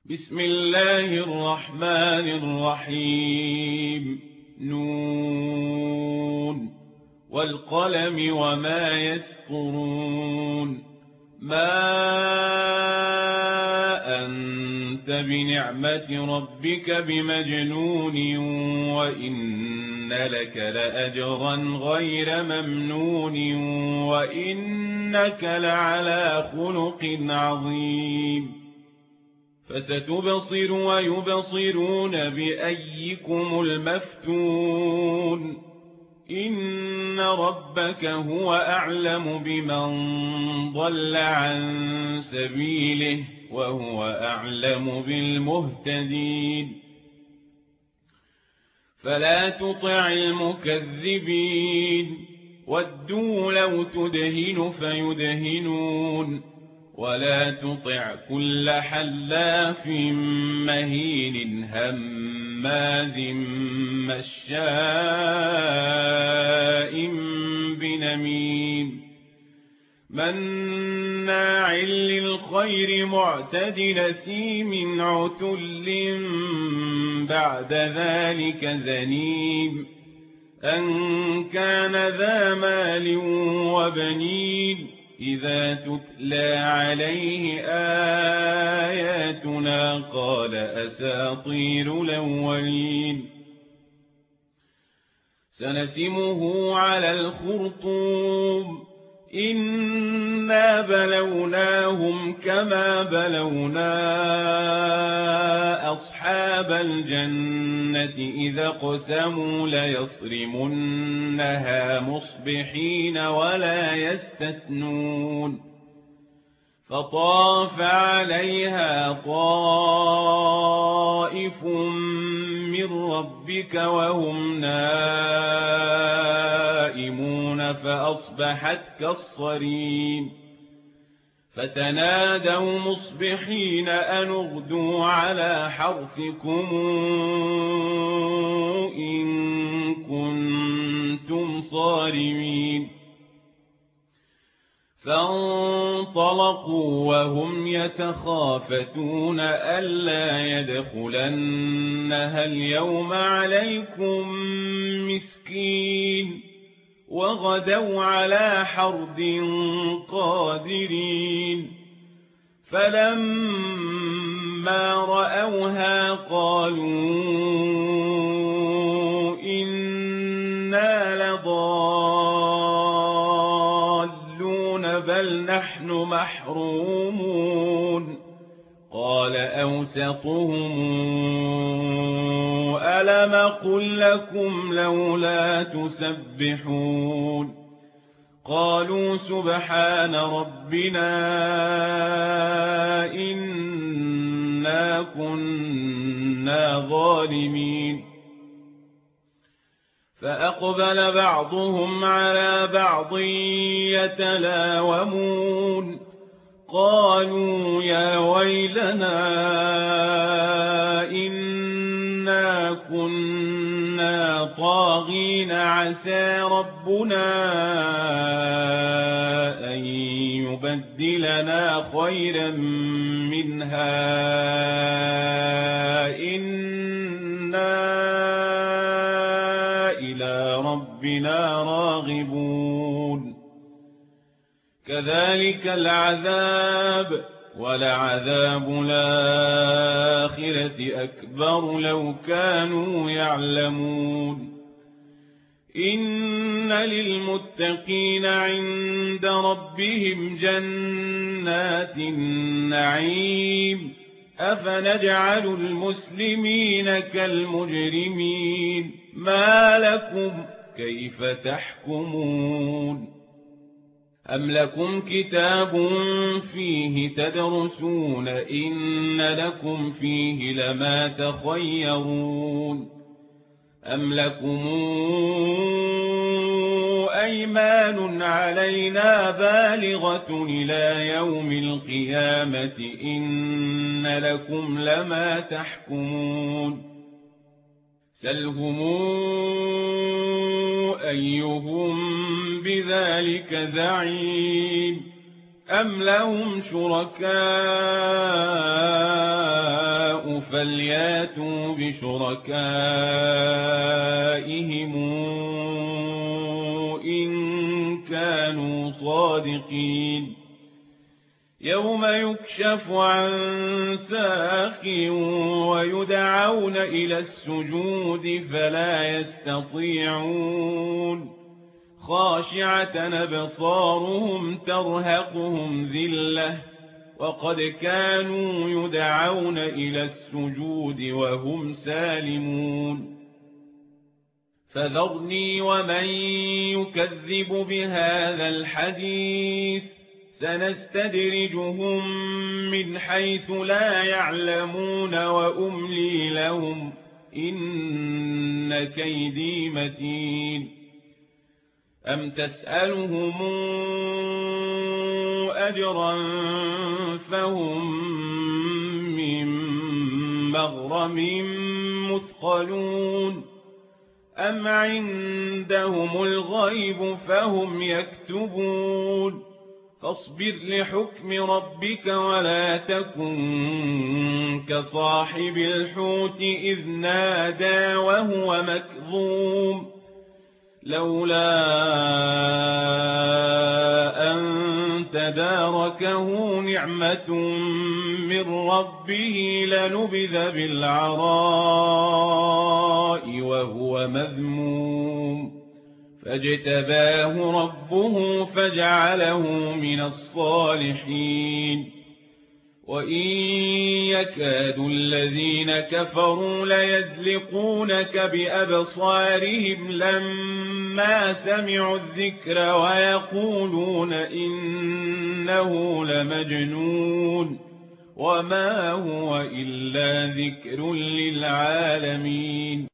بسم الله الرحمن الرحيم. نون والقلم وما يسطرون. ما أنت بنعمة ربك بمجنون وإن لك لأجرا غير ممنون وإنك لعلى خلق عظيم. فستبصر ويبصرون بأيكم المفتون. إن ربك هو أعلم بمن ضل عن سبيله وهو أعلم بالمهتدين. فلا تطع المكذبين ودوا لو تدهن فيدهنون ولا تطع كل حلاف مهين هماز مشاء بنميم مناع للخير معتد نسيم عتل بعد ذلك زنيم أن كان ذا مال وبنين إذا تتلى عليه آياتنا قال أساطير الأولين. سنسمه على الخرطوم. إنا بلوناهم كما بلونا أصحاب الجنة إذا اقسموا ليصرمنها مصبحين ولا يستثنون. فطاف عليها طائف من ربك وهم نائمون فأصبحت كالصريم. فتنادوا مصبحين أن اغدوا على حرثكم إن كنتم صارمين. فانطلقوا وهم يتخافتون ألا يدخلنها اليوم عليكم مسكين وغدوا على حرد قادرين. فلما رأوها قالوا إنا لضالون بل نحن محرومون. قال أوسطهم ألم قل لكم لولا تسبحون. قالوا سبحان ربنا إنا كنا ظالمين. فأقبل بعضهم على بعض يتلاومون. قالوا يا ويلنا إنا كنا طاغين عسى ربنا أن يبدلنا خيرا منها إنا إلى ربنا راغبون. كذلك العذاب ولعذاب الآخرة أكبر لو كانوا يعلمون. إن للمتقين عند ربهم جنات النعيم. أفنجعل المسلمين كالمجرمين ما لكم كيف تحكمون. أم لكم كتاب فيه تدرسون إن لكم فيه لما تخيرون. أم لكم أيمان علينا بالغة إلى يوم القيامة إن لكم لما تحكمون. سلهم أيهم بذلك زعيم أم لهم شركاء فلياتوا بشركائهم إن كانوا صادقين يوم يكشف عن ساق ويدعون إلى السجود فلا يستطيعون خاشعة أبصارهم ترهقهم ذلة وقد كانوا يدعون إلى السجود وهم سالمون فذرني ومن يكذب بهذا الحديث سنستدرجهم من حيث لا يعلمون وأملي لهم إن كيدي متين أم تسألهم أجرا فهم من مغرم مثقلون أم عندهم الغيب فهم يكتبون فاصبر لحكم ربك ولا تكن كصاحب الحوت إذ نادى وهو مكظوم لولا أن تداركه نعمة من ربه لنبذ بالعراء وهو مذموم فاجتباه ربه فجعله من الصالحين وإن يكاد الذين كفروا ليزلقونك بأبصارهم لما سمعوا الذكر ويقولون إنه لمجنون وما هو إلا ذكر للعالمين